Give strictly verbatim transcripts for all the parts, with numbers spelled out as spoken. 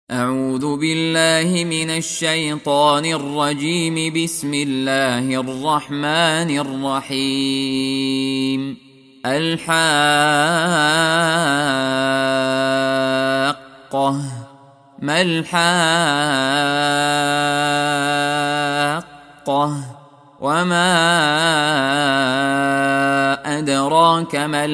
أعوذ بالله من الشيطان الرجيم. بسم الله الرحمن الرحيم. الحاقة. ما الحاقة وما أدراك ما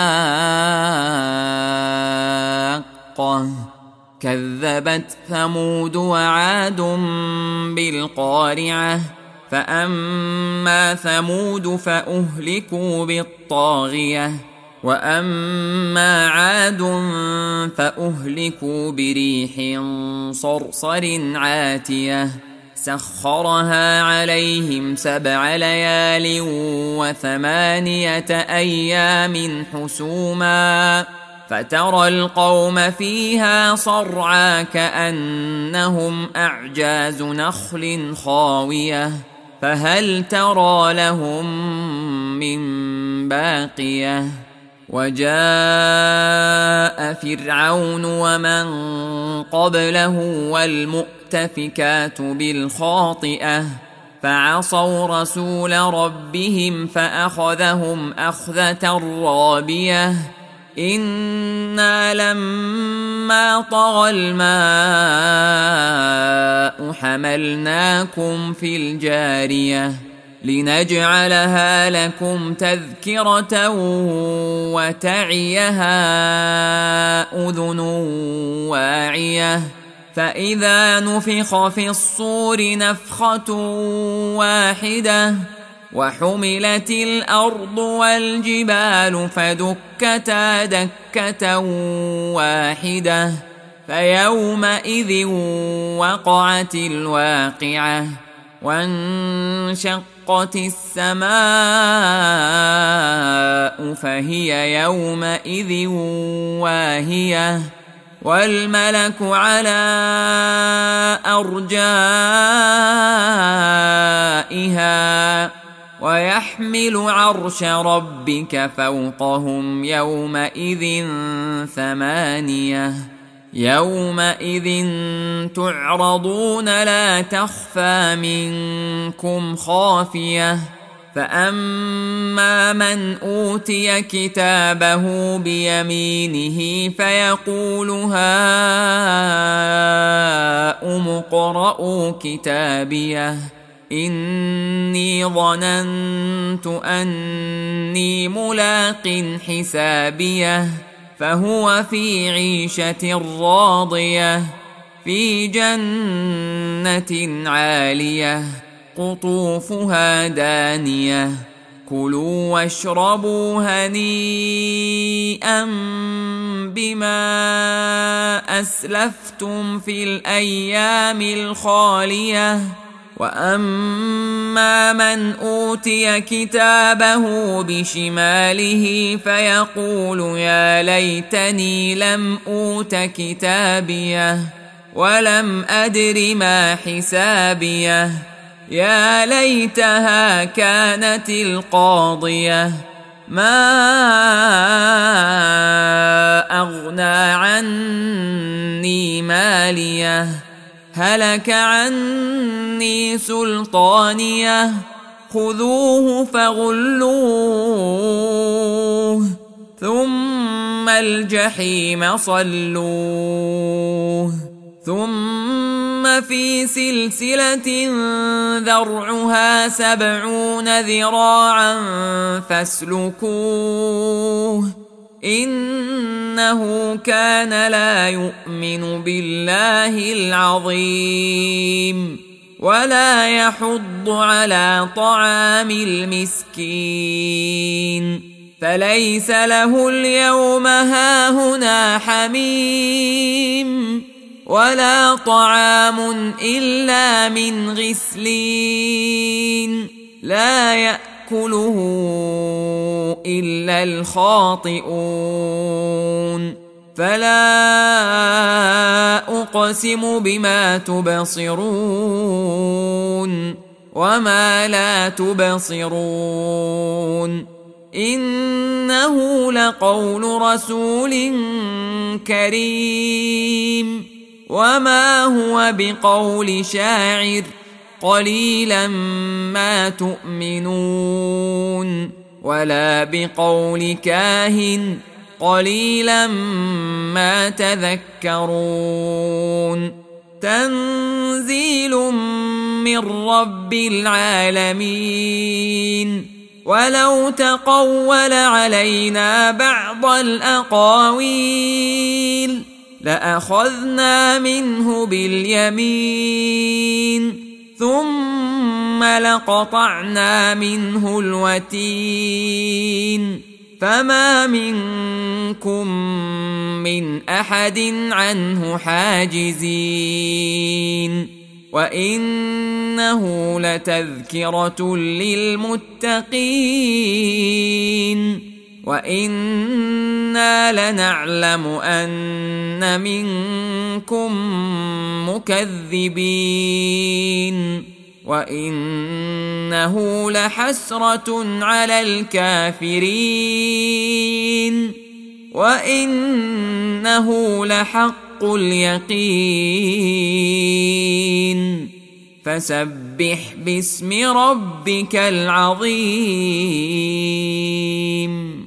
الحاقة. كذبت ثمود وعاد بالقارعة. فأما ثمود فأهلكوا بالطاغية وأما عاد فأهلكوا بريح صرصر عاتية سخرها عليهم سبع ليال وثمانية أيام حسوما فترى القوم فيها صرعى كأنهم أعجاز نخل خاوية فهل ترى لهم من باقية. وجاء فرعون ومن قبله والمؤتفكات بالخاطئة فعصوا رسول ربهم فأخذهم أخذة رابية. إنا لما طغى الماء حملناكم في الجارية لنجعلها لكم تذكرة وتعيها أذن واعية. فإذا نفخ في الصور نفخة واحدة وحملت الأرض والجبال فدكتا دكة واحدة فيومئذ وقعت الواقعة وانشقت السماء فهي يومئذ واهية والملك على أرجائها ويحمل عرش ربك فوقهم يومئذ ثمانية. يومئذ تعرضون لا تخفى منكم خافية. فأما من أوتي كتابه بيمينه فيقول هاؤم اقرءوا كتابيه إني ظننت أني ملاق حسابيه فهو في عيشة راضية في جنة عالية قطوفها دانية. كلوا واشربوا هنيئا بما أسلفتم في الأيام الخالية. وأما من أوتي كتابه بشماله فيقول يا ليتني لم أوت كتابيه ولم أدر ما حسابيه يا ليتها كانت القاضية ما أغنى عني ماليه هلك عني سلطانيه خذوه فغلوه ثم الجحيم صلوه ثم في سلسلة ذرعها سبعون ذراعا فاسلكوه إنه كان لا يؤمن بالله العظيم ولا يحض على طعام المسكين فليس له اليوم هاهنا حميم ولا طعام إلا من غسلين لا يأكله إلا الخاطئون. فلا أقسم بما تبصرون وما لا تبصرون إنه لقول رسول كريم وما هو بقول شاعر قليلا ما تؤمنون ولا بقول كاهن قليلا ما تذكرون تنزيل من رب العالمين ولو تقول علينا بعض الأقاويل لأخذنا منه باليمين ثم لقطعنا منه الوتين فما منكم من أحد عنه حاجزين وإنه لتذكرة للمتقين وإنا لنعلم أن منكم مكذبين وإنه لحسرة على الكافرين وإنه لحق اليقين فسبح باسم ربك العظيم.